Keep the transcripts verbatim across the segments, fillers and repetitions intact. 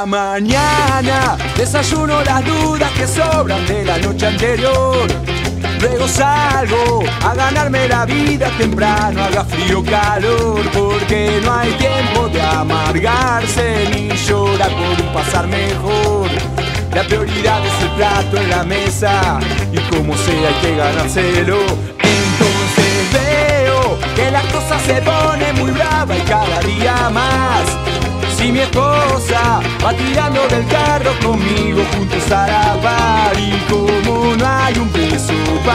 la mañana desayuno las dudas que sobran de la noche anterior. Luego salgo a ganarme la vida temprano, haga frío o calor, porque no hay tiempo de amargarse ni llorar por un pasar mejor. La prioridad es el plato en la mesa y como sea hay que ganárselo. Entonces veo que la cosa se pone muy brava y cada día más. Si mi esposa va tirando del carro conmigo juntos a la par, y como no hay un peso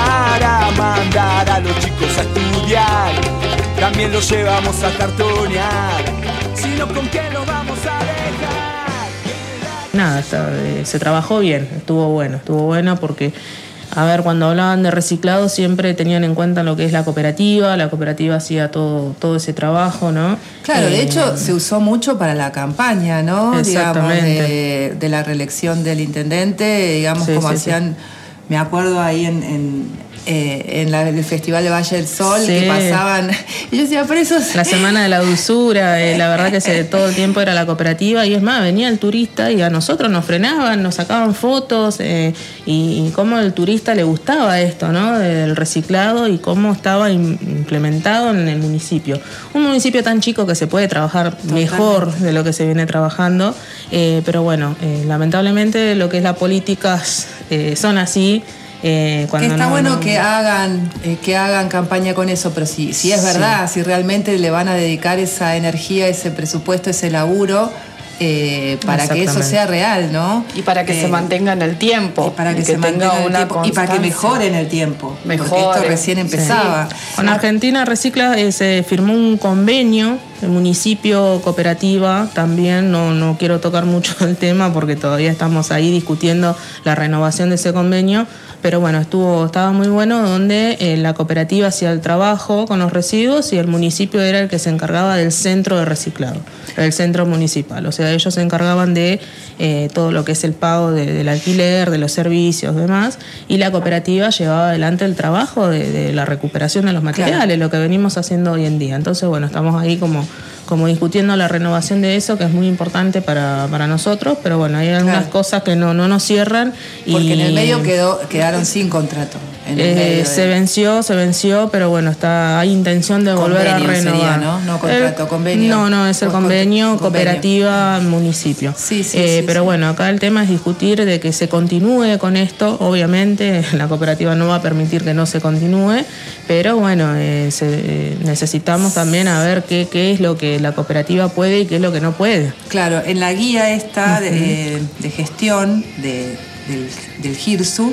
para mandar a los chicos a estudiar, también los llevamos a cartonear, sino con qué nos vamos a dejar. Nada, se trabajó bien, estuvo bueno, estuvo bueno porque... A ver, cuando hablaban de reciclado siempre tenían en cuenta lo que es la cooperativa, la cooperativa hacía todo, todo ese trabajo, ¿no? Claro, eh, de hecho se usó mucho para la campaña, ¿no? Exactamente. Digamos, de, de la reelección del intendente, digamos, sí, como sí, hacían, sí. Me acuerdo ahí en, en, eh, en la, el Festival de Valle del Sol, sí. que pasaban, y yo decía, pero eso... La Semana de la Dulzura, eh, la verdad que se, todo el tiempo era la cooperativa, y es más, venía el turista y a nosotros nos frenaban, nos sacaban fotos, eh, y, y cómo el turista le gustaba esto, ¿no? Del reciclado y cómo estaba implementado en el municipio. Un municipio tan chico que se puede trabajar Totalmente. Mejor de lo que se viene trabajando, eh, pero bueno, eh, lamentablemente lo que es la política eh, son así. Eh, que está no, bueno no, que hagan eh, que hagan campaña con eso, pero si, si es verdad, sí. si realmente le van a dedicar esa energía, ese presupuesto, ese laburo eh, para que eso sea real, ¿no? Y para que eh, se mantenga en el tiempo. Y para que, que se mantenga en el una tiempo. Y para que mejore en el tiempo. Mejore. Porque esto recién empezaba. Sí. Con Argentina Recicla eh, se firmó un convenio, el municipio, cooperativa, también no, no quiero tocar mucho el tema porque todavía estamos ahí discutiendo la renovación de ese convenio. Pero bueno, estuvo, estaba muy bueno, donde eh, la cooperativa hacía el trabajo con los residuos y el municipio era el que se encargaba del centro de reciclado, el centro municipal. O sea, ellos se encargaban de eh, todo lo que es el pago de, del alquiler, de los servicios, demás, y la cooperativa llevaba adelante el trabajo de, de la recuperación de los materiales, claro. Lo que venimos haciendo hoy en día. Entonces, bueno, estamos ahí como... como discutiendo la renovación de eso, que es muy importante para, para nosotros, pero bueno, hay algunas claro. cosas que no, no nos cierran. Porque y, en el medio quedó, quedaron sin contrato. En el eh, medio de... Se venció, se venció, pero bueno, está hay intención de convenio volver a renovar. Sería, ¿no? No contrato, eh, convenio. No, no, es el convenio, convenio, cooperativa, municipio. Sí, sí, eh, sí, pero sí. bueno, acá el tema es discutir de que se continúe con esto. Obviamente la cooperativa no va a permitir que no se continúe, pero bueno, eh, se, eh, necesitamos también a ver qué, qué es lo que la cooperativa puede y qué es lo que no puede. Claro, en la guía esta uh-huh. de, de gestión de, del, del GIRSU,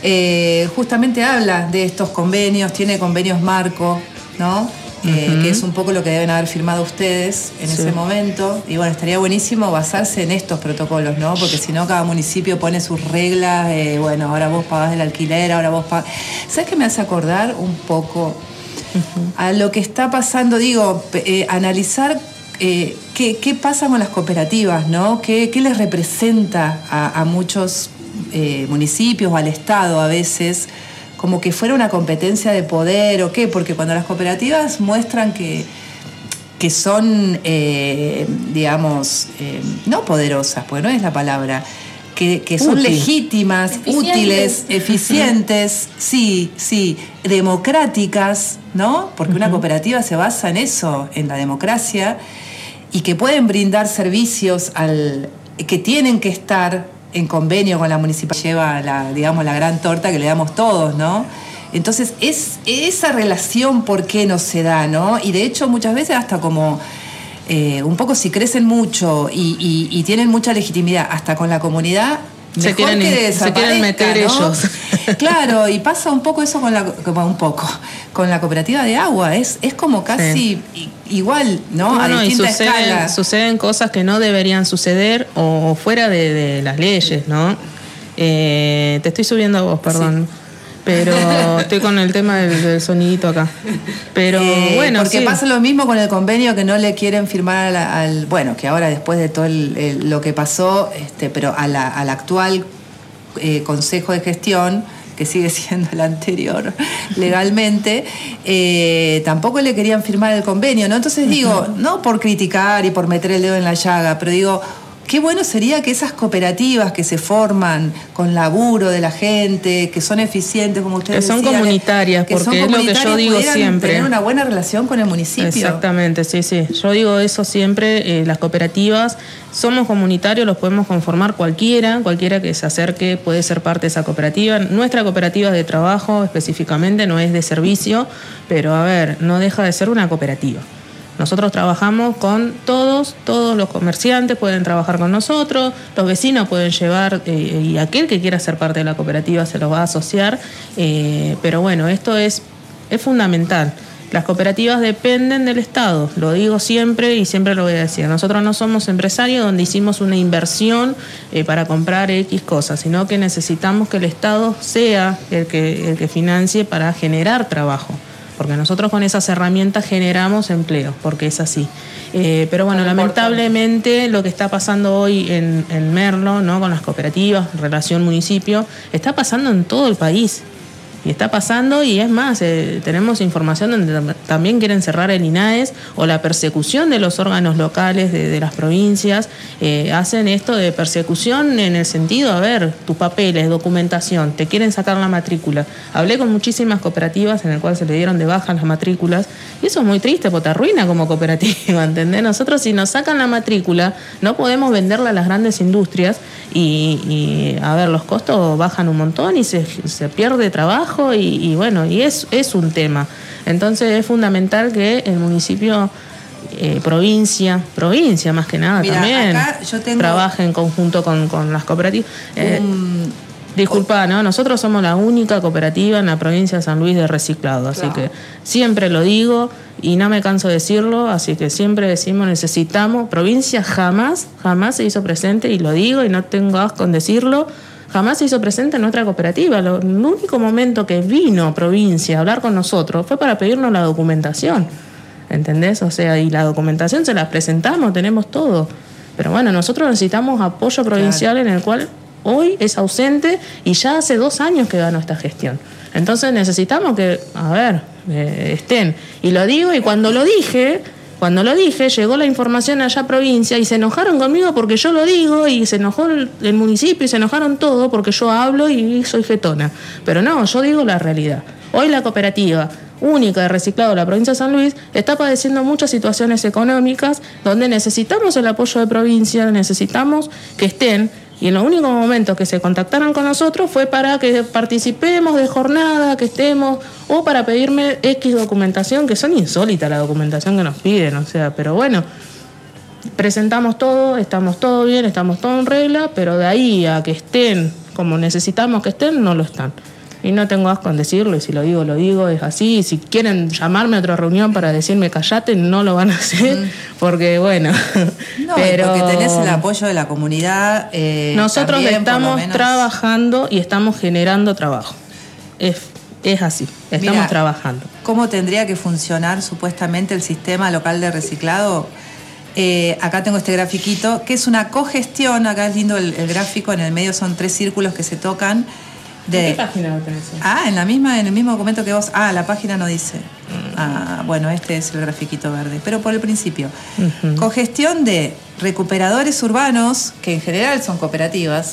eh, justamente habla de estos convenios, tiene convenios marco, ¿no? Uh-huh. Eh, que es un poco lo que deben haber firmado ustedes en sí. ese momento. Y bueno, estaría buenísimo basarse en estos protocolos, ¿no? Porque si no, cada municipio pone sus reglas. Eh, bueno, ahora vos pagás el alquiler, ahora vos pagás... ¿Sabes qué me hace acordar un poco uh-huh. a lo que está pasando? Digo, eh, analizar eh, qué, qué pasa con las cooperativas, ¿no? ¿Qué, qué les representa a, a muchos eh, municipios o al Estado a veces? Como que fuera una competencia de poder o qué, porque cuando las cooperativas muestran que, que son, eh, digamos, eh, no poderosas, pues no es la palabra, que, que son Útil. legítimas, eficientes. útiles, eficientes, sí, sí, democráticas, ¿no? Porque uh-huh. una cooperativa se basa en eso, en la democracia, y que pueden brindar servicios al que tienen que estar en convenio con la municipalidad, lleva la, digamos, la gran torta que le damos todos, ¿no? Entonces, es esa relación, ¿por qué no se da, no? Y de hecho, muchas veces hasta como eh, un poco si crecen mucho y, y, y tienen mucha legitimidad hasta con la comunidad, se quieren, que se quieren meter ¿no? ellos. Claro, y pasa un poco eso con la, como un poco, con la cooperativa de agua, es, es como casi sí. igual, ¿no? no a no, distinta y suceden, escala. Suceden cosas que no deberían suceder o fuera de, de las leyes, ¿no? Eh, te estoy subiendo a vos, perdón. Sí. Pero estoy con el tema del, del sonidito acá. Pero eh, bueno, porque sí. pasa lo mismo con el convenio que no le quieren firmar al, al bueno, que ahora después de todo el, el, lo que pasó, este, pero a la, al actual eh, Consejo de Gestión, que sigue siendo el anterior legalmente, eh, tampoco le querían firmar el convenio, ¿no? Entonces digo, uh-huh. no por criticar y por meter el dedo en la llaga, pero digo, qué bueno sería que esas cooperativas que se forman con laburo de la gente, que son eficientes, como ustedes decían. Que son decían, comunitarias, que porque son es lo que yo digo siempre. Tener una buena relación con el municipio. Exactamente, sí, sí. Yo digo eso siempre, eh, las cooperativas somos comunitarios, los podemos conformar cualquiera, cualquiera que se acerque puede ser parte de esa cooperativa. Nuestra cooperativa de trabajo específicamente no es de servicio, pero a ver, no deja de ser una cooperativa. Nosotros trabajamos con todos, todos los comerciantes pueden trabajar con nosotros, los vecinos pueden llevar, eh, y aquel que quiera ser parte de la cooperativa se los va a asociar, eh, pero bueno, esto es, es fundamental. Las cooperativas dependen del Estado, lo digo siempre y siempre lo voy a decir. Nosotros no somos empresarios donde hicimos una inversión eh, para comprar X cosas, sino que necesitamos que el Estado sea el que, el que financie para generar trabajo. Porque nosotros con esas herramientas generamos empleo, porque es así. Eh, pero bueno, lamentablemente lo que está pasando hoy en, en Merlo, ¿no? Con las cooperativas, relación municipio, está pasando en todo el país. Y está pasando, y es más, eh, tenemos información donde también quieren cerrar el INAES, o la persecución de los órganos locales de, de las provincias. Eh, hacen esto de persecución en el sentido, a ver, tus papeles, documentación, te quieren sacar la matrícula. Hablé con muchísimas cooperativas en el cual se le dieron de baja las matrículas, y eso es muy triste, porque te arruina como cooperativa, ¿entendés? Nosotros, si nos sacan la matrícula, no podemos venderla a las grandes industrias, y, y a ver, los costos bajan un montón y se, se pierde trabajo. Y, y bueno, y es, es un tema. Entonces es fundamental que el municipio, eh, provincia, provincia más que nada, Mira, también acá yo tengo trabaje en conjunto con, con las cooperativas. Eh, um, disculpa, ¿no? Nosotros somos la única cooperativa en la provincia de San Luis de reciclado, así claro. que siempre lo digo y no me canso de decirlo, así que siempre decimos necesitamos, provincia jamás, jamás se hizo presente, y lo digo y no tengo asco en decirlo, jamás se hizo presente en nuestra cooperativa. Lo, el único momento que vino provincia a hablar con nosotros fue para pedirnos la documentación, ¿entendés? O sea, y la documentación se la presentamos, tenemos todo. Pero bueno, nosotros necesitamos apoyo provincial, claro, en el cual hoy es ausente y ya hace dos años que ganó esta gestión. Entonces necesitamos que, a ver, eh, estén. Y lo digo, y cuando lo dije... Cuando lo dije, llegó la información allá a provincia y se enojaron conmigo porque yo lo digo, y se enojó el, el municipio y se enojaron todo porque yo hablo y soy jetona. Pero no, yo digo la realidad. Hoy la cooperativa única de reciclado de la provincia de San Luis está padeciendo muchas situaciones económicas donde necesitamos el apoyo de provincia, necesitamos que estén. Y en los únicos momentos que se contactaron con nosotros fue para que participemos de jornada, que estemos, o para pedirme X documentación, que son insólitas la documentación que nos piden, o sea, pero bueno, presentamos todo, estamos todo bien, estamos todo en regla, pero de ahí a que estén como necesitamos que estén, no lo están. Y no tengo asco en decirlo, y si lo digo, lo digo, es así. Y si quieren llamarme a otra reunión para decirme callate, no lo van a hacer, mm. porque bueno. No, pero porque tenés el apoyo de la comunidad. Eh, nosotros también, estamos menos... trabajando y estamos generando trabajo. Es, es así, estamos Mira, trabajando. ¿Cómo tendría que funcionar supuestamente el sistema local de reciclado? Eh, acá tengo este grafiquito, que es una cogestión. Acá es lindo el, el gráfico, en el medio son tres círculos que se tocan. De... ¿Qué página lo tenés? Ah, en la misma, en el mismo documento que vos. Ah, la página no dice. Ah, bueno, este es el grafiquito verde. Pero por el principio. Uh-huh. Cogestión de recuperadores urbanos, que en general son cooperativas.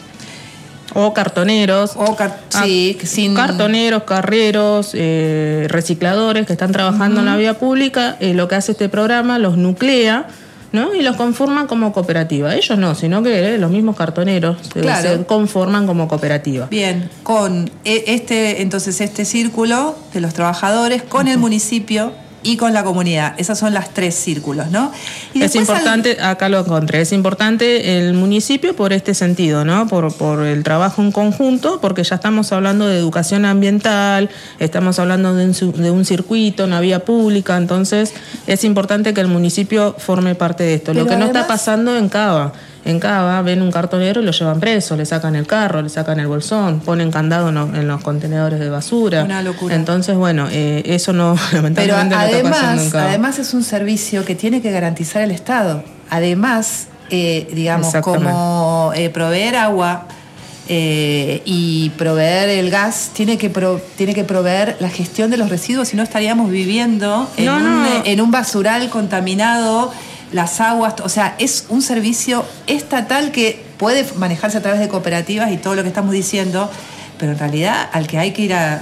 O cartoneros. O car- sí, ah, sin... Cartoneros, carreros, eh, recicladores que están trabajando uh-huh. en la vía pública. Eh, lo que hace este programa los nuclea, ¿no? Y los conforman como cooperativa. Ellos no, sino que eh, los mismos cartoneros claro. se conforman como cooperativa. Bien, con este, entonces este círculo de los trabajadores, con uh-huh. el municipio y con la comunidad. Esos son las tres círculos, ¿no? Y es importante, al... acá lo encontré, es importante el municipio por este sentido, ¿no? Por, por el trabajo en conjunto, porque ya estamos hablando de educación ambiental, estamos hablando de un, de un circuito, una vía pública, entonces es importante que el municipio forme parte de esto. Pero lo que además... no está pasando en Cava. En Cava ven un cartonero y lo llevan preso, le sacan el carro, le sacan el bolsón, ponen candado en los, en los contenedores de basura. Una locura. Entonces, bueno, eh, eso no, lamentablemente Pero no además, está pasando en Cava. Además es un servicio que tiene que garantizar el Estado. Además, eh, digamos, como eh, proveer agua eh, y proveer el gas, tiene que, pro, tiene que proveer la gestión de los residuos, si no estaríamos viviendo en, no, un, no. en un basural contaminado. las aguas, o sea, es un servicio estatal que puede manejarse a través de cooperativas y todo lo que estamos diciendo, pero en realidad al que hay que ir a,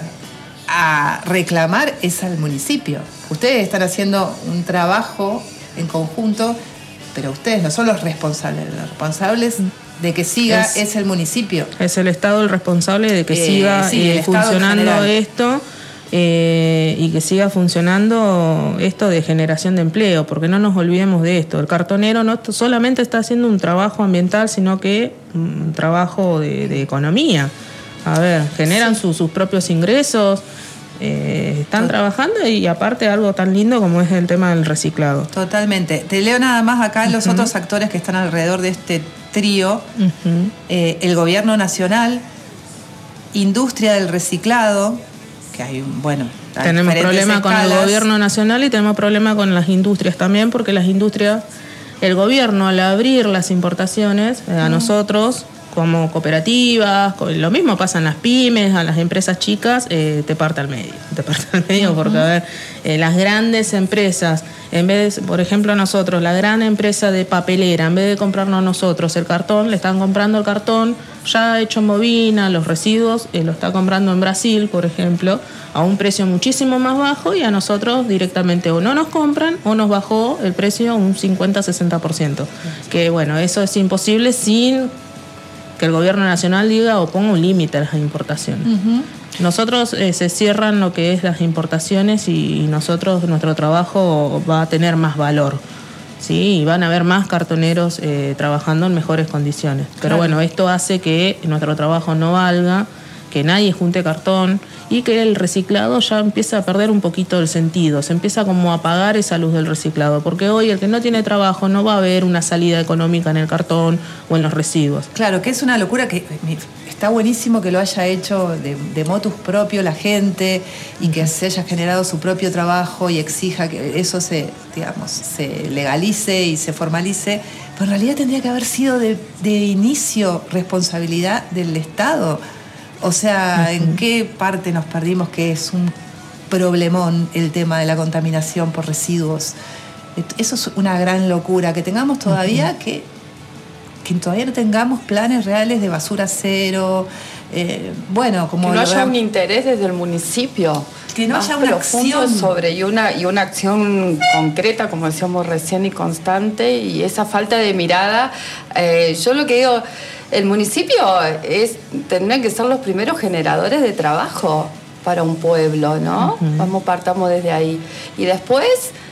a reclamar es al municipio. Ustedes están haciendo un trabajo en conjunto, pero ustedes no son los responsables. Los responsables de que siga es, es el municipio. Es el Estado el responsable de que eh, siga sí, eh, funcionando esto eh, y que siga funcionando esto de generación de empleo, porque no nos olvidemos de esto. El cartonero no solamente está haciendo un trabajo ambiental, sino que un trabajo de, de economía. A ver, generan sí. su, sus propios ingresos. Eh, están trabajando y aparte algo tan lindo como es el tema del reciclado. Totalmente. Te leo nada más acá los uh-huh. otros actores que están alrededor de este trío. Uh-huh. Eh, el gobierno nacional, industria del reciclado, que hay un, bueno, tenemos problema con el gobierno nacional y tenemos problema con las industrias también, porque las industrias, el gobierno al abrir las importaciones eh, a uh-huh. nosotros como cooperativas, lo mismo pasa en las pymes, a las empresas chicas, eh, te parte al medio, te parte al medio uh-huh. porque, a ver, eh, las grandes empresas, en vez de, por ejemplo, nosotros, la gran empresa de papelera, en vez de comprarnos nosotros el cartón, le están comprando el cartón ya hecho en bobina, los residuos, eh, lo está comprando en Brasil, por ejemplo, a un precio muchísimo más bajo y a nosotros directamente o no nos compran o nos bajó el precio un cincuenta a sesenta por ciento. Uh-huh. Que, bueno, eso es imposible sin que el gobierno nacional diga o ponga un límite a las importaciones. Uh-huh. Nosotros eh, se cierran lo que es las importaciones y, y nosotros, nuestro trabajo va a tener más valor, ¿sí? Y van a haber más cartoneros eh, trabajando en mejores condiciones. Pero claro. bueno, esto hace que nuestro trabajo no valga, que nadie junte cartón y que el reciclado ya empieza a perder un poquito el sentido, se empieza como a apagar esa luz del reciclado, porque hoy el que no tiene trabajo no va a ver una salida económica en el cartón o en los residuos. Claro, que es una locura, que está buenísimo que lo haya hecho de, de motus propio la gente y que se haya generado su propio trabajo y exija que eso se, digamos, se legalice y se formalice, pero en realidad tendría que haber sido de, de inicio responsabilidad del Estado. O sea, uh-huh. ¿en qué parte nos perdimos que es un problemón el tema de la contaminación por residuos? Eso es una gran locura, que tengamos todavía uh-huh. que, que todavía no tengamos planes reales de basura cero. Eh, bueno, como que no haya un interés desde el municipio. Que no haya una acción sobre y una, y una acción concreta, como decíamos recién, y constante, y esa falta de mirada. Eh, yo lo que digo, el municipio es tendrían que ser los primeros generadores de trabajo para un pueblo, ¿no? Uh-huh. Vamos, partamos desde ahí. Y después,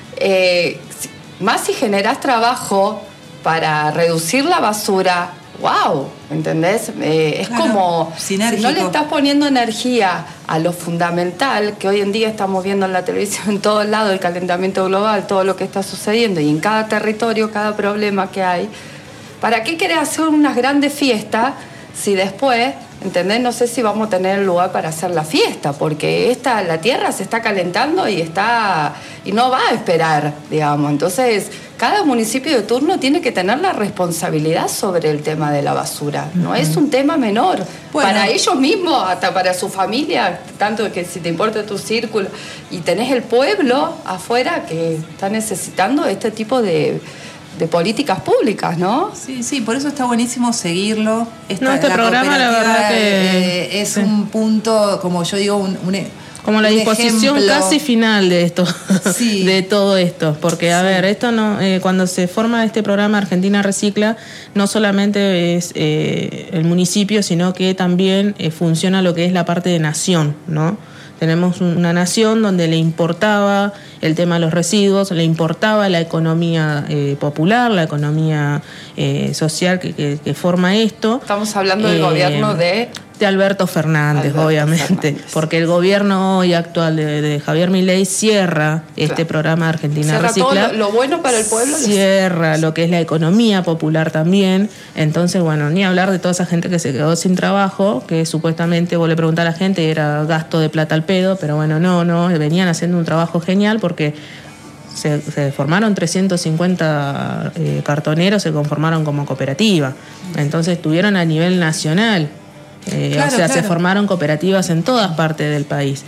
eh, más si generás trabajo para reducir la basura, ¡wow! ¿Entendés? Eh, es claro, como sinérgico. Si no le estás poniendo energía a lo fundamental, que hoy en día estamos viendo en la televisión en todos lados, el calentamiento global, todo lo que está sucediendo, y en cada territorio, cada problema que hay, ¿para qué querés hacer unas grandes fiestas si después, ¿entendés? No sé si vamos a tener el lugar para hacer la fiesta, porque esta, la tierra se está calentando y está y no va a esperar, digamos. Entonces, cada municipio de turno tiene que tener la responsabilidad sobre el tema de la basura. No uh-huh. es un tema menor. Bueno, para ellos mismos, hasta para su familia, tanto que si te importa tu círculo, y tenés el pueblo afuera que está necesitando este tipo de... de políticas públicas, ¿no? Sí, sí, por eso está buenísimo seguirlo. Esta, no, este la programa la verdad que eh, es sí. un punto, como yo digo, un, un como la un disposición ejemplo. Casi final de esto, sí. de todo esto, porque a sí. ver, esto no, eh, cuando se forma este programa Argentina Recicla, no solamente es eh, el municipio, sino que también eh, funciona lo que es la parte de nación, ¿no? Tenemos una nación donde le importaba el tema de los residuos, le importaba la economía eh, popular, la economía eh, social que, que, que forma esto. Estamos hablando del eh, gobierno de... de Alberto Fernández, Alberto obviamente, Fernández. Porque el gobierno hoy actual de, de Javier Milei cierra este claro. programa Argentina cierra Recicla. Todo lo, lo bueno para el pueblo. Cierra lo que es la economía popular también. Entonces, bueno, ni hablar de toda esa gente que se quedó sin trabajo, que supuestamente, vos le preguntás a la gente, era gasto de plata al pedo, pero bueno, no, no, venían haciendo un trabajo genial porque se, se formaron trescientos cincuenta eh, cartoneros, se conformaron como cooperativa. Entonces, estuvieron a nivel nacional. Eh, claro, o sea, claro. se formaron cooperativas en todas partes del país.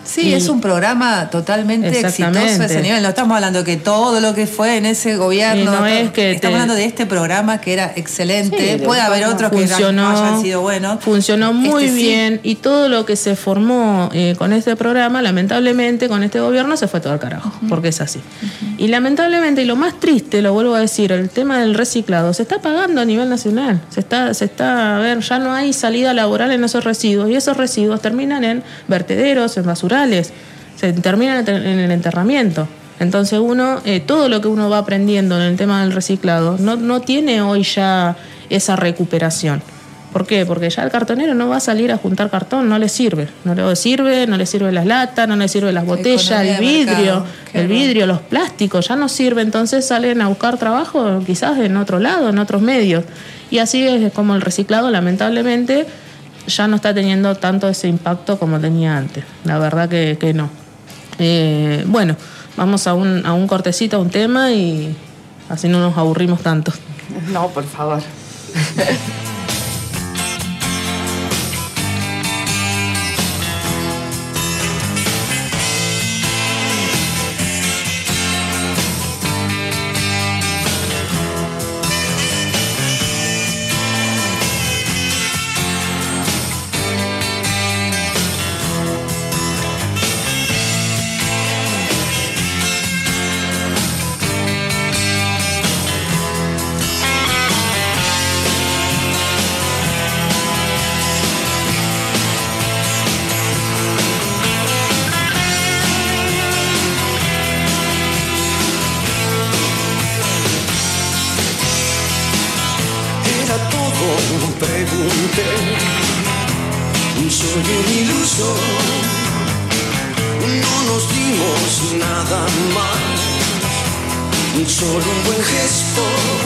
Sí, y es un programa totalmente exitoso a ese nivel. No estamos hablando que todo lo que fue en ese gobierno. Y no es que estamos te... hablando de este programa que era excelente. Sí, puede haber otros funcionó, que no hayan sido buenos. Funcionó muy este, bien sí. Y todo lo que se formó eh, con este programa, lamentablemente con este gobierno se fue todo al carajo, uh-huh. porque es así. Uh-huh. Y lamentablemente, y lo más triste, lo vuelvo a decir, el tema del reciclado se está pagando a nivel nacional. Se está, se está, a ver, ya no hay salida laboral en esos residuos y esos residuos terminan en vertederos, en basurales. Se termina en el enterramiento. Entonces uno, eh, todo lo que uno va aprendiendo en el tema del reciclado, no, no tiene hoy ya esa recuperación. ¿Por qué? Porque ya el cartonero no va a salir a juntar cartón, no le sirve. No le sirve, no le sirve las latas, no le sirve las botellas, el vidrio, el vidrio, los plásticos, ya no sirve. Entonces salen a buscar trabajo quizás en otro lado, en otros medios. Y así es como el reciclado, lamentablemente, ya no está teniendo tanto ese impacto como tenía antes. La verdad que, que no. Eh, bueno, vamos a un, a un cortecito, a un tema y así no nos aburrimos tanto. No, por favor. Soy un iluso, no nos dimos nada más, solo un buen gesto.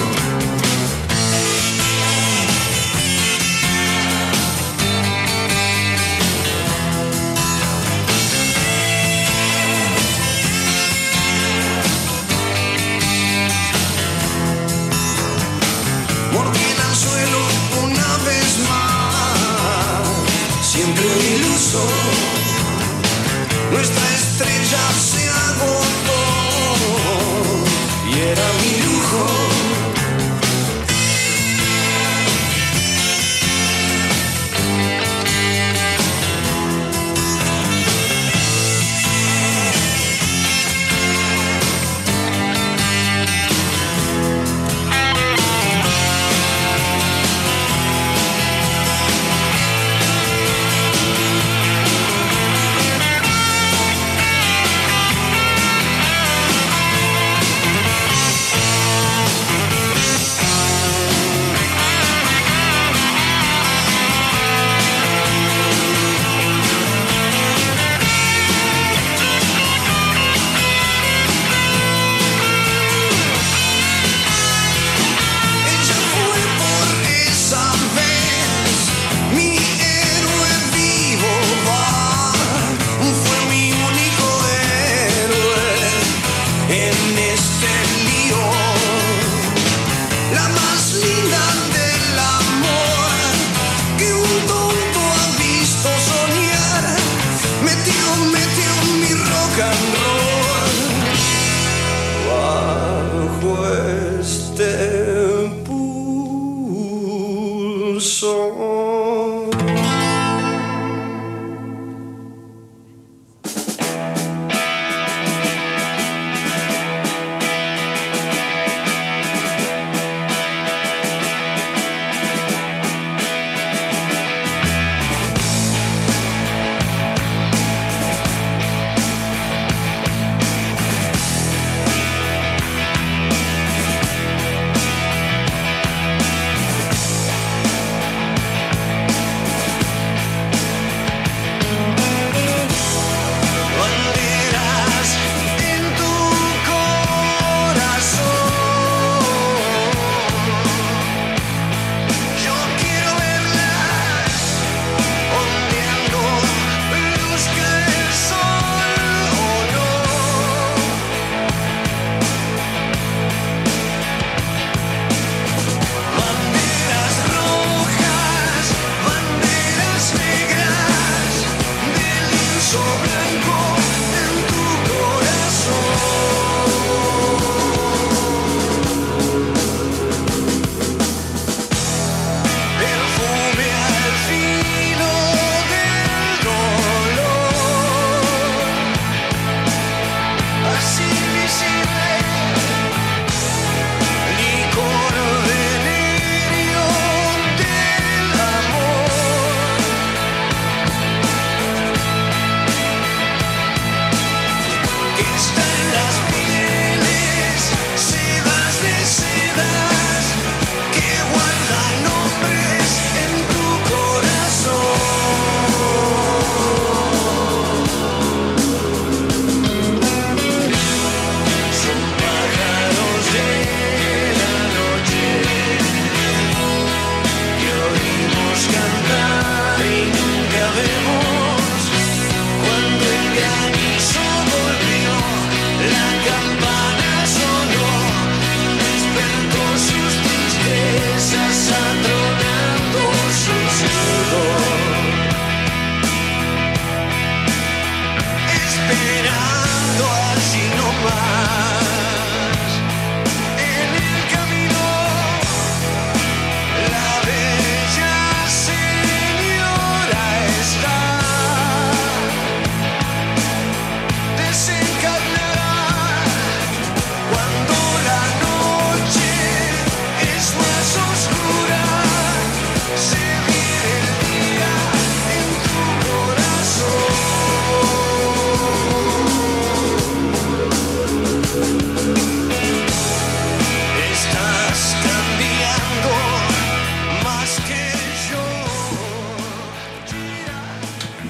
Mordí el anzuelo una vez más, siempre un iluso, nuestra estrella se agotó y era mi lujo.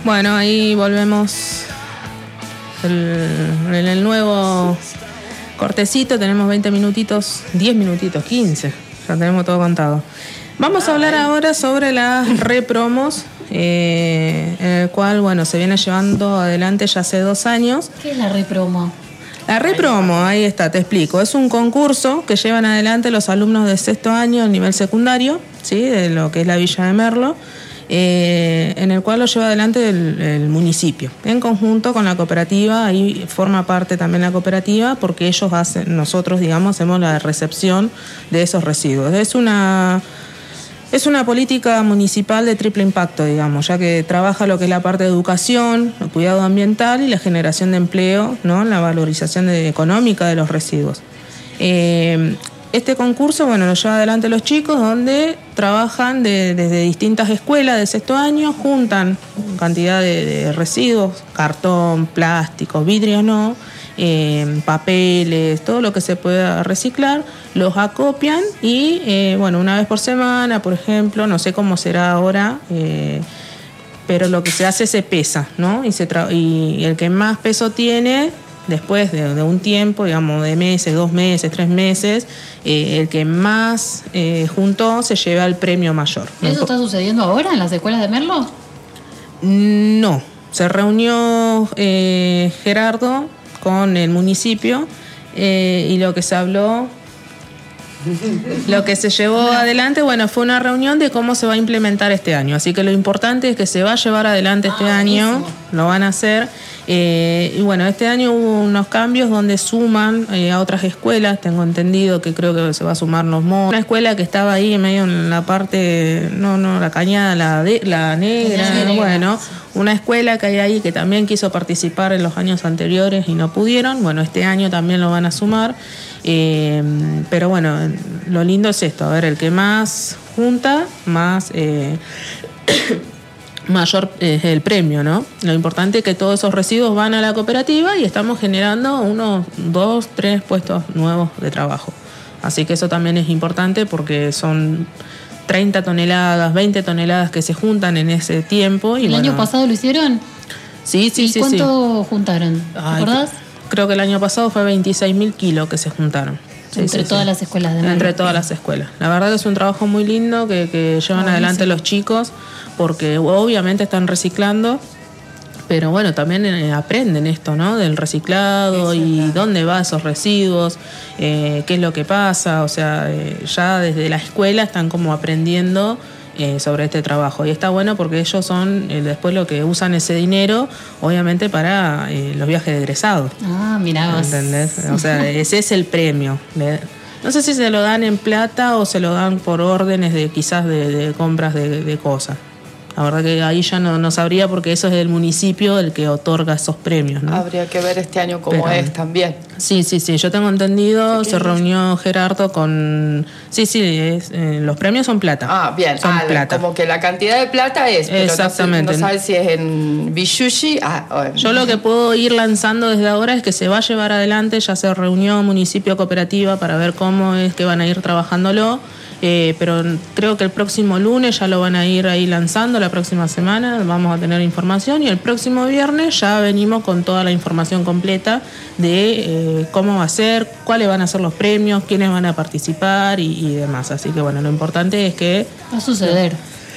Bueno, ahí volvemos el, en el nuevo cortecito. Tenemos veinte minutitos, diez minutitos, quince. Ya tenemos todo contado. Vamos a hablar ahora sobre las repromos, eh, en el cual, bueno, se viene llevando adelante ya hace dos años. ¿Qué es la repromo? La repromo, ahí está, te explico. Es un concurso que llevan adelante los alumnos de sexto año a nivel secundario, ¿sí? De lo que es la Villa de Merlo. Eh, en el cual lo lleva adelante el, el municipio, en conjunto con la cooperativa. Ahí forma parte también la cooperativa, porque ellos hacen, nosotros, digamos, hacemos la recepción de esos residuos. Es una, es una política municipal de triple impacto, digamos, ya que trabaja lo que es la parte de educación, el cuidado ambiental y la generación de empleo, ¿no? La valorización de, económica de los residuos. Eh, Este concurso, bueno, lo lleva adelante los chicos, donde trabajan de, desde distintas escuelas de sexto año, juntan cantidad de, de residuos, cartón, plástico, vidrio no, eh, papeles, todo lo que se pueda reciclar, los acopian y, eh, bueno, una vez por semana, por ejemplo, no sé cómo será ahora, eh, pero lo que se hace se pesa, ¿no? Y, se tra- y el que más peso tiene, después de, de un tiempo, digamos, de meses, dos meses, tres meses, eh, el que más eh, juntó se lleva el premio mayor. ¿Eso está sucediendo ahora en las escuelas de Merlo? No, se reunió eh, Gerardo con el municipio eh, y lo que se habló, lo que se llevó adelante, bueno, fue una reunión de cómo se va a implementar este año. Así que lo importante es que se va a llevar adelante este Ah, año, buenísimo. lo van a hacer. Eh, y bueno, este año hubo unos cambios donde suman eh, a otras escuelas. Tengo entendido que creo que se va a sumar Los Monos. Una escuela que estaba ahí en medio en la parte, no, no, la cañada, la, de, la negra, La negra, bueno, una escuela que hay ahí que también quiso participar en los años anteriores y no pudieron. Bueno, este año también lo van a sumar. Eh, pero bueno, lo lindo es esto, a ver, el que más junta, más eh, mayor es el premio, ¿no? Lo importante es que todos esos residuos van a la cooperativa y estamos generando unos dos, tres puestos nuevos de trabajo. Así que eso también es importante porque son treinta toneladas, veinte toneladas que se juntan en ese tiempo. Y ¿El bueno, año pasado lo hicieron? Sí, sí, ¿Y sí. cuánto juntaron? ¿Te Ay, acordás? Creo que el año pasado fue veintiséis mil kilos que se juntaron. Sí, Entre sí, todas sí. las escuelas de Merlo. Entre todas las escuelas. La verdad que es un trabajo muy lindo que, que llevan Buenísimo. adelante los chicos, porque obviamente están reciclando, pero bueno, también eh, aprenden esto, ¿no? Del reciclado y dónde van esos residuos, eh, qué es lo que pasa. O sea, eh, ya desde la escuela están como aprendiendo eh, sobre este trabajo. Y está bueno porque ellos son eh, después lo que usan ese dinero, obviamente, para eh, los viajes de egresados. Ah, mirá vos. ¿Entendés? O sea, ese es el premio. Le- No sé si se lo dan en plata o se lo dan por órdenes de quizás de, de compras de, de cosas. La verdad que ahí ya no, no sabría porque eso es el municipio el que otorga esos premios, ¿no? Habría que ver este año cómo Pero- es también. Sí, sí, sí. Yo tengo entendido, se reunió Gerardo con... Sí, sí, es, eh, los premios son plata. Ah, bien. Son Ah, plata. como que la cantidad de plata es, pero no sé- Exactamente. no sabes si es en Biyushi. Ah, o en- Yo lo que puedo ir lanzando desde ahora es que se va a llevar adelante, ya se reunió municipio cooperativa para ver cómo es que van a ir trabajándolo, eh, pero creo que el próximo lunes ya lo van a ir ahí lanzando, la próxima semana vamos a tener información y el próximo viernes ya venimos con toda la información completa de eh, cómo va a ser, cuáles van a ser los premios, quiénes van a participar y, y demás. Así que bueno, lo importante es que... Va a suceder.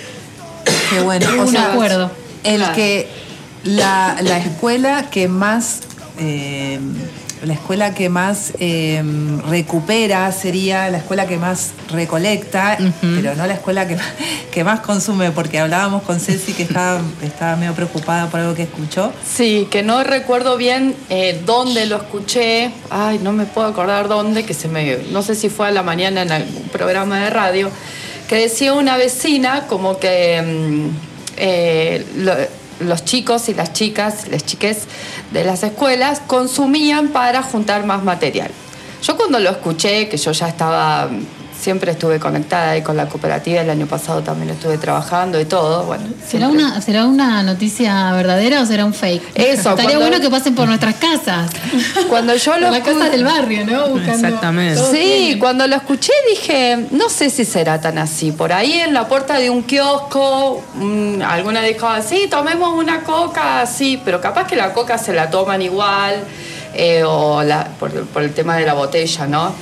Qué bueno. Hubo un acuerdo. El Claro. que la, la escuela que más eh, la escuela que más eh, recupera sería la escuela que más recolecta, pero no la escuela que, que más consume, porque hablábamos con Ceci que estaba, estaba medio preocupada por algo que escuchó. Sí, que no recuerdo bien eh, dónde lo escuché. Ay, no me puedo acordar dónde, que se me, no sé si fue a la mañana en algún programa de radio, que decía una vecina como que mm, eh, lo- los chicos y las chicas, las chiques de las escuelas consumían para juntar más material. Yo cuando lo escuché, que yo ya estaba siempre estuve conectada y con la cooperativa. El año pasado también estuve trabajando y todo. Bueno, ¿Será siempre. una, ¿Será una noticia verdadera o será un fake? Eso, Estaría cuando- bueno que pasen por nuestras casas. Cuando yo Por lo las casas escuché- del barrio, ¿no? Buscando Exactamente. todo Sí, bien. cuando lo escuché dije, no sé si será tan así. Por ahí en la puerta de un kiosco, mm, alguna dijo, sí, tomemos una coca, sí, pero capaz que la coca se la toman igual, eh, o la, por, por el tema de la botella, ¿no?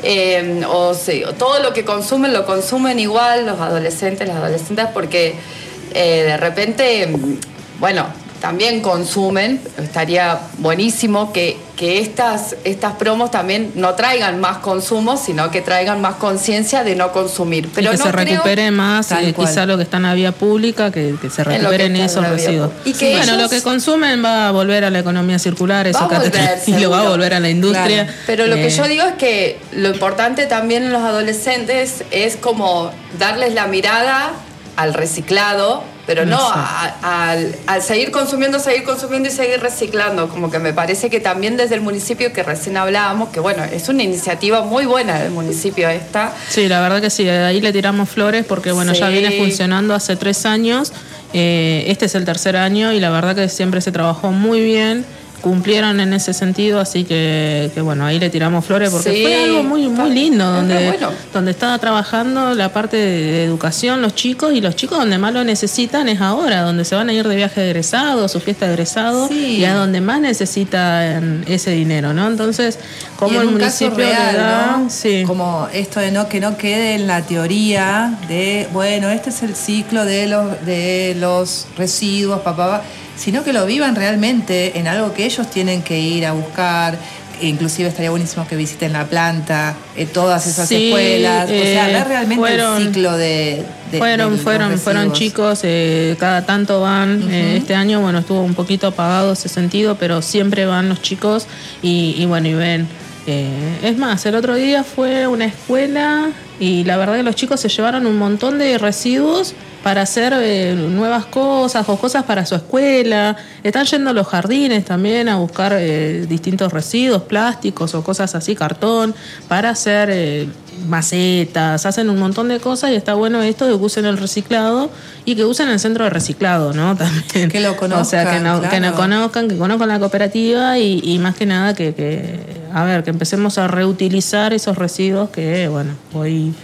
Eh, o sí, todo lo que consumen lo consumen igual los adolescentes, las adolescentes, porque eh, de repente, mm, bueno, también consumen. Estaría buenísimo que, que estas, estas promos también no traigan más consumo, sino que traigan más conciencia de no consumir. Pero y que no se creo- recupere más, Tal eh, cual. quizá lo que está en la vía pública, que, que se En lo que recuperen está en esos la vía residuos. pública. Y que bueno, ellos- lo que consumen va a volver a la economía circular, eso Va a que volver, y lo va a seguro. volver a la industria. Claro. Pero lo que Eh, yo digo es que lo importante también en los adolescentes es como darles la mirada al reciclado, pero no a- a- al, al seguir consumiendo, seguir consumiendo y seguir reciclando. Como que me parece que también desde el municipio que recién hablábamos, que bueno, es una iniciativa muy buena del municipio esta. Sí, la verdad que sí, de ahí le tiramos flores porque bueno, ya Sí. viene funcionando hace tres años, eh, este es el tercer año y la verdad que siempre se trabajó muy bien, cumplieron en ese sentido, así que, que bueno, ahí le tiramos flores porque Sí, fue algo muy muy está- lindo, es donde, re bueno. donde estaba trabajando la parte de educación los chicos y los chicos donde más lo necesitan es ahora, donde se van a ir de viaje de egresado, su fiesta de egresado Sí. y a donde más necesitan ese dinero, ¿no? Entonces, Y como en el un caso municipio real, le da, ¿no? sí. Como esto de no que no quede en la teoría de, bueno, este es el ciclo de los de los residuos, papá, papá, sino que lo vivan realmente en algo que ellos tienen que ir a buscar. Inclusive estaría buenísimo que visiten la planta, eh, todas esas Sí, escuelas, o sea, eh, ver realmente fueron- el ciclo de, de- fueron de los fueron fueron residuos. chicos, eh, cada tanto van. eh, este año bueno estuvo un poquito apagado ese sentido, pero siempre van los chicos y, y bueno y ven. Eh, es más, el otro día fue una escuela y la verdad que los chicos se llevaron un montón de residuos para hacer eh, nuevas cosas o cosas para su escuela. Están yendo a los jardines también a buscar eh, distintos residuos, plásticos o cosas así, cartón, para hacer eh, macetas, hacen un montón de cosas y está bueno esto de que usen el reciclado y que usen el centro de reciclado, ¿no? También. Que lo O sea, que no, conozcan, que no claro. conozcan, que conozcan la cooperativa y, y más que nada que, que, a ver, que empecemos a reutilizar esos residuos que, bueno, hoy,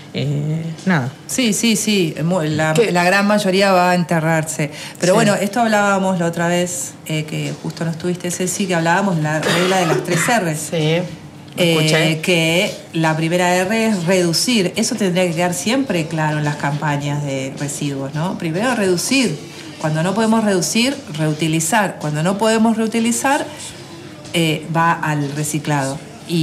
eh, nada. Sí, sí, sí, mu- la, ¿Qué? la gran mayoría va a enterrarse. Pero Sí. bueno, esto hablábamos la otra vez, eh, que justo no estuviste, Ceci, que hablábamos la regla de las tres R's. Sí, lo Eh, escuché. que la primera R es reducir. Eso tendría que quedar siempre claro en las campañas de residuos, ¿no? Primero reducir. Cuando no podemos reducir, reutilizar. Cuando no podemos reutilizar, eh, va al reciclado.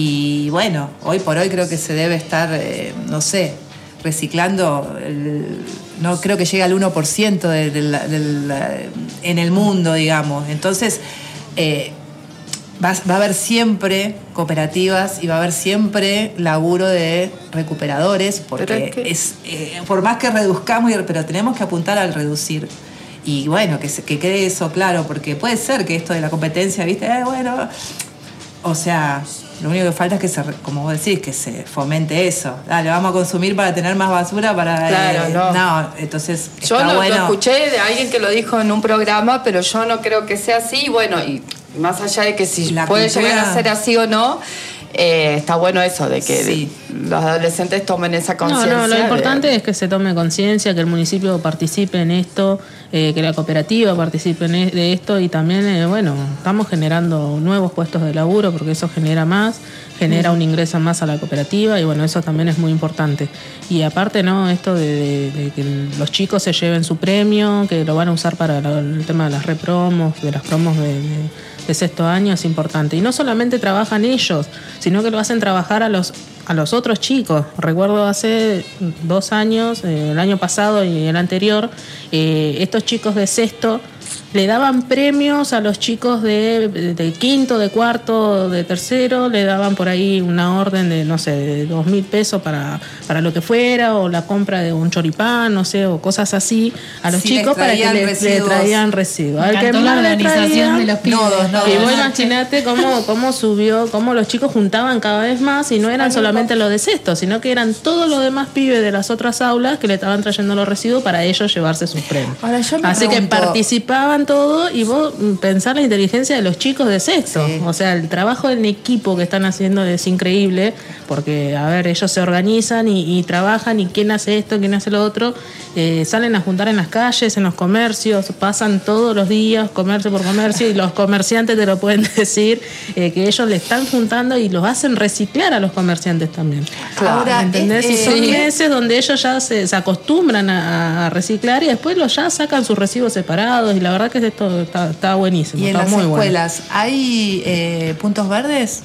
Y bueno, hoy por hoy creo que se debe estar, eh, no sé, reciclando, el- no creo que llegue al uno por ciento de, de la- de la- en el mundo, digamos. Entonces, eh, Va, va a haber siempre cooperativas y va a haber siempre laburo de recuperadores, porque Pero es que- es, eh, por más que reduzcamos, y- pero tenemos que apuntar al reducir. Y bueno, que, se- que quede eso claro, porque puede ser que esto de la competencia, ¿viste? Eh, bueno, o sea, lo único que falta es que se, re- como vos decís, que se fomente eso. Dale, vamos a consumir para tener más basura, para... Claro, eh, no. entonces Yo está lo, lo bueno. escuché de alguien que lo dijo en un programa, pero yo no creo que sea así. Bueno, y más allá de que si La puede cultura- llegar a ser así o no, eh, está bueno eso, de que Sí. los adolescentes tomen esa No, conciencia. no, lo de- importante es que se tome conciencia, que el municipio participe en esto, eh, que la cooperativa participe en e- de esto y también, eh, bueno, estamos generando nuevos puestos de laburo porque eso genera más, genera un ingreso más a la cooperativa y bueno, eso también es muy importante. Y aparte, ¿no? Esto de, de- de que los chicos se lleven su premio, que lo van a usar para la- el tema de las repromos, de las promos de, de- de sexto año, es importante. Y no solamente trabajan ellos, sino que lo hacen trabajar a los a los otros chicos. Recuerdo hace dos años, eh, el año pasado y el anterior, eh, estos chicos de sexto le daban premios a los chicos de, de, de quinto, de cuarto, de tercero, le daban por ahí una orden de, no sé, de dos mil pesos para, para lo que fuera, o la compra de un choripán, no sé, o cosas así a los Sí, chicos para que le, le traían residuos. Me Al que encantó la más le organización traían, de los pibes. Nodos, nodos. y vos imaginate cómo, cómo subió, cómo los chicos juntaban cada vez más, y no eran solamente los de sexto, sino que eran todos los demás pibes de las otras aulas que le estaban trayendo los residuos para ellos llevarse sus premios. Ahora, yo me Así que pregunto- participaban todo, y vos mm, pensar la inteligencia de los chicos de sexto. Sí. O sea, el trabajo en equipo que están haciendo es increíble, porque, a ver, ellos se organizan y, y trabajan, y quién hace esto, quién hace lo otro, eh, salen a juntar en las calles, en los comercios, pasan todos los días, comercio por comercio, y los comerciantes te lo pueden decir, eh, que ellos le están juntando y los hacen reciclar a los comerciantes también. Claro. Ahora, ¿Entendés? eh, Y son eh, meses donde ellos ya se, se acostumbran a, a reciclar, y después los ya sacan sus recibos separados, y la verdad que esto está, está buenísimo, ¿Y en está las muy bueno. escuelas hay eh, puntos verdes?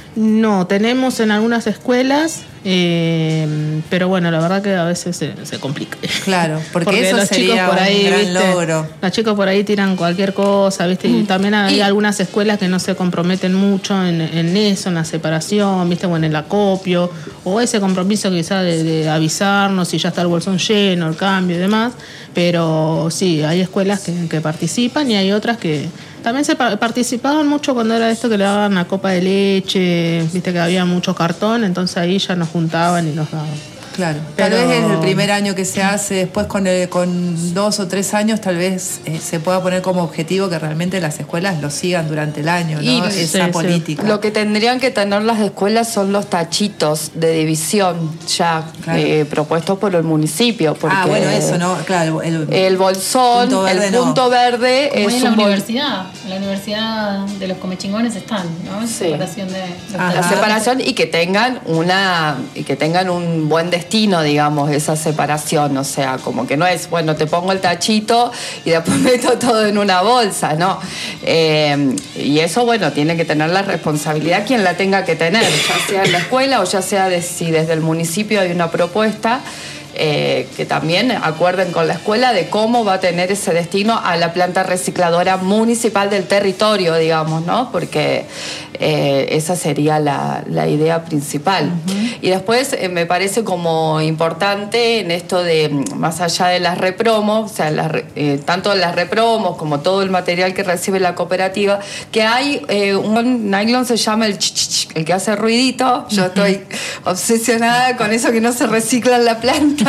No, tenemos en algunas escuelas, eh, pero bueno, la verdad que a veces se, se complica. Claro, porque eso los sería chicos por un ahí, gran ¿viste? logro. Los chicos por ahí tiran cualquier cosa, ¿viste? Y también hay Y- algunas escuelas que no se comprometen mucho en, en eso, en la separación, ¿viste? O en el acopio, o ese compromiso quizá de, de avisarnos si ya está el bolsón lleno, el cambio y demás. Pero sí, hay escuelas que, que participan, y hay otras que también se pa- participaban mucho cuando era esto que le daban la copa de leche, viste que había mucho cartón, entonces ahí ya nos juntaban y nos daban. Claro. Tal Pero- vez es el primer año que se hace, después con, el- con dos o tres años tal vez eh, se pueda poner como objetivo que realmente las escuelas lo sigan durante el año, ¿no? Y- Esa sí, sí. política. Lo que tendrían que tener las escuelas son los tachitos de división ya Claro. eh, propuestos por el municipio. Porque Ah, bueno, eso, ¿no? Claro, el, El bolsón, Punto verde el no. punto verde Como es en la un bol- universidad. En la universidad de los comechingones están, ¿no? Sí. Separación de los Ajá. la tachitos. separación, y que tengan una y que tengan un buen destino, digamos, esa separación, o sea, como que no es, bueno, te pongo el tachito y después meto todo en una bolsa, ¿no? Eh, y eso, bueno, tiene que tener la responsabilidad quien la tenga que tener, ya sea en la escuela o ya sea de- si desde el municipio hay una propuesta. Eh, que también acuerden con la escuela de cómo va a tener ese destino a la planta recicladora municipal del territorio, digamos, ¿no? Porque eh, esa sería la, la idea principal. Y después eh, me parece como importante en esto de, mm, más allá de las repromos, o sea, las re- eh, tanto las repromos como todo el material que recibe la cooperativa, que hay eh, un nylon, se llama el ch, ch, ch, el que hace ruidito. Yo estoy obsesionada con eso que no se recicla en la planta.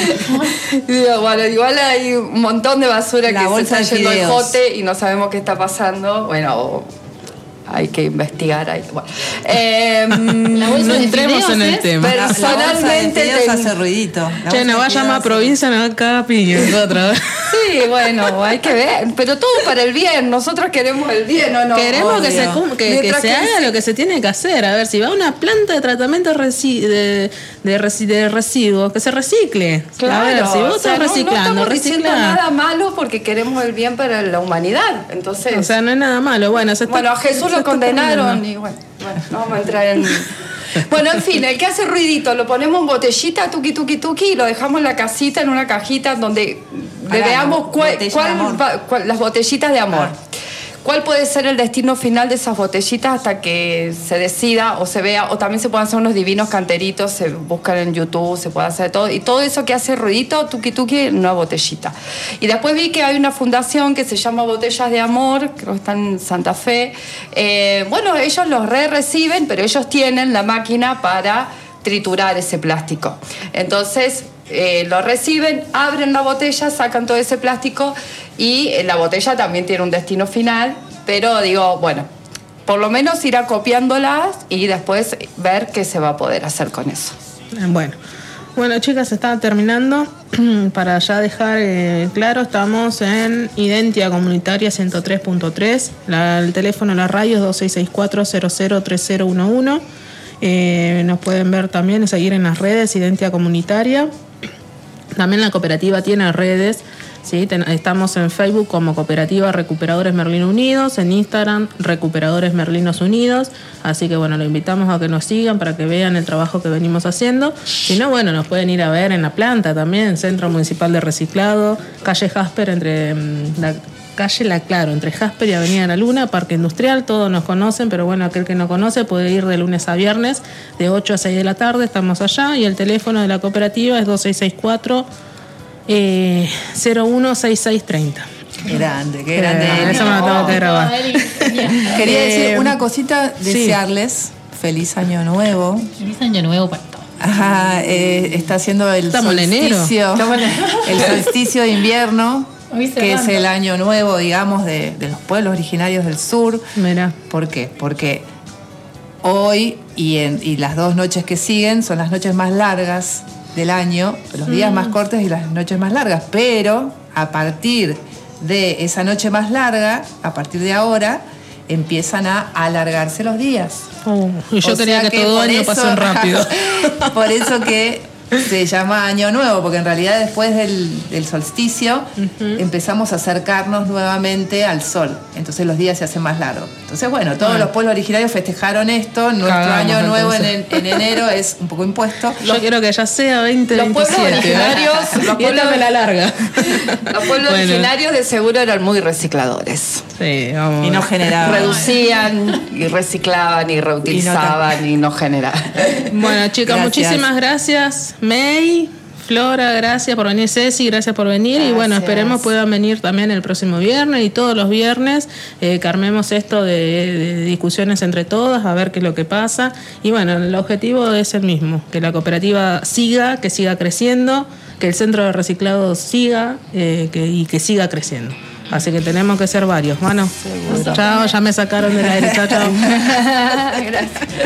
Y digo, bueno, igual hay un montón de basura La que se bolsa está de yendo al fideos. jote y no sabemos qué está pasando. Bueno, hay que investigar ahí. Bueno, eh, La bolsa No de entremos fideos en el es- tema. La- la bolsa de personalmente fideos ten- hace ruidito. La Che, bolsa no de vaya fideos más hace- provincia, no acá piña, otra vez. Sí, bueno, hay que ver, pero todo para el bien. Nosotros queremos el bien, ¿o no? Queremos que obvio. se, cum- que, que Mientras se que haga sí. lo que se tiene que hacer. A ver, si va a una planta de tratamiento resi- de, de, resi- de residuos, que se recicle. Claro, a ver, si vos o sea, estás no- reciclando, no, estamos diciendo recicla. nada malo porque queremos el bien para la humanidad. Entonces, O sea, no es nada malo. Bueno, se está- bueno, a Jesús se lo está condenaron poniendo. y bueno, bueno, no vamos a entrar en... Bueno, en fin, el que hace ruidito, lo ponemos en botellita, tuqui, tuqui, tuqui, y lo dejamos en la casita, en una cajita donde le Pará, veamos no, cuál, botella cuál de amor. va- cuál- las botellitas de amor. Ah. ¿Cuál puede ser el destino final de esas botellitas hasta que se decida o se vea? O también se pueden hacer unos divinos canteritos, se buscan en YouTube, se puede hacer todo. Y todo eso que hace ruidito, tuqui tuqui, en una botellita. Y después vi que hay una fundación que se llama Botellas de Amor, creo que está en Santa Fe. Eh, bueno, ellos los re-reciben, pero ellos tienen la máquina para triturar ese plástico. Entonces, eh, lo reciben, abren la botella, sacan todo ese plástico y eh, la botella también tiene un destino final, pero digo, bueno, por lo menos ir acopiándolas y después ver qué se va a poder hacer con eso. Bueno. Bueno, chicas, está terminando. Para ya dejar eh, claro, estamos en Identia Comunitaria ciento tres punto tres. La- el teléfono de la radio es dos seis seis cuatro cero cero tres cero uno uno. Eh, nos pueden ver también, seguir en las redes, Identia Comunitaria. También la cooperativa tiene redes. ¿Sí? Ten- estamos en Facebook como Cooperativa Recuperadores Merlino Unidos, en Instagram Recuperadores Merlinos Unidos, así que bueno, lo invitamos a que nos sigan para que vean el trabajo que venimos haciendo. Si no, bueno, nos pueden ir a ver en la planta también, Centro Municipal de Reciclado, calle Jasper, entre mm, la calle La Claro, entre Jasper y Avenida La Luna, Parque Industrial. Todos nos conocen, pero bueno, aquel que no conoce puede ir de lunes a viernes, de ocho a seis de la tarde, estamos allá. Y el teléfono de la cooperativa es dos seis seis cuatro, cero uno seis seis tres cero. Qué grande, qué grande. Eh, eso me lo tengo que grabar. Quería decir Eh, una cosita, desearles sí. feliz año nuevo. Feliz año nuevo para todos. Ajá, eh, está haciendo el Estamos en enero. solsticio, el solsticio de invierno, Hoy se que es levanta. el año nuevo, digamos, de, de los pueblos originarios del sur. Mira. ¿Por qué? Porque hoy y, en, y las dos noches que siguen son las noches más largas del año, los días Mm. más cortos y las noches más largas, pero a partir de esa noche más larga, a partir de ahora, empiezan a alargarse los días. Oh, y yo O quería sea que, todo por año eso- pasen rápido. Por eso que se llama Año Nuevo, porque en realidad después del, del solsticio empezamos a acercarnos nuevamente al sol. Entonces los días se hacen más largos. Entonces, bueno, todos Bueno. los pueblos originarios festejaron esto. Nuestro Cagamos, Año Nuevo en, entonces. en enero es un poco impuesto. Yo quiero que ya sea veinte Los pueblos veintisiete. originarios, los Y esta pueblos- me la larga. Los pueblos Bueno. originarios de seguro eran muy recicladores. Sí, vamos. Y no generaban. Reducían y reciclaban y reutilizaban y no generaban. Bueno, chicas, Gracias. muchísimas gracias. May, Flora, gracias por venir. Ceci, gracias por venir. Y bueno, Gracias. esperemos puedan venir también el próximo viernes y todos los viernes eh, que armemos esto de, de discusiones entre todas, a ver qué es lo que pasa. Y bueno, el objetivo es el mismo, que la cooperativa siga, que siga creciendo, que el centro de reciclado siga eh, que, y que siga creciendo. Así que tenemos que ser varios. Bueno, chao, ya me sacaron del aire. Chao, chao. Gracias.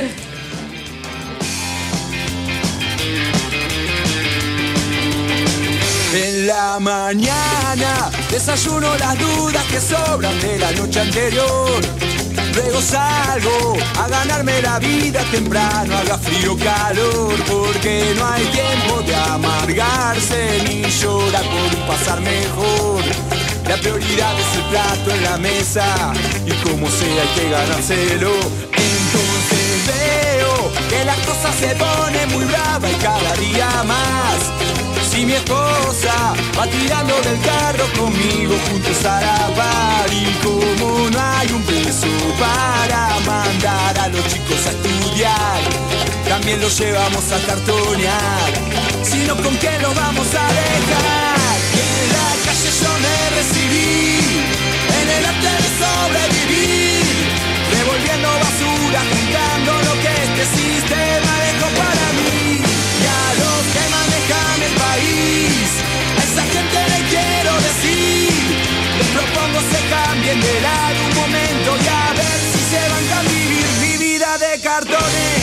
En la mañana desayuno las dudas que sobran de la noche anterior. Luego salgo a ganarme la vida temprano, haga frío o calor, porque no hay tiempo de amargarse ni llorar por pasar mejor. La prioridad es el plato en la mesa y como sea hay que ganárselo. Entonces veo que la cosa se pone muy brava y cada día más. Si mi esposa va tirando del carro conmigo juntos a la par, y como no hay un peso para mandar a los chicos a estudiar, también los llevamos a cartonear, sino con qué lo vamos a dejar. Y en la calle yo me recibí, en el arte de sobrevivir, revolviendo basura, juntando lo que este sistema dejó para mí. Y a los que manejan el país, a esa gente le quiero decir, les propongo se cambien de lado un momento y a ver si se van a vivir mi vida de cartones.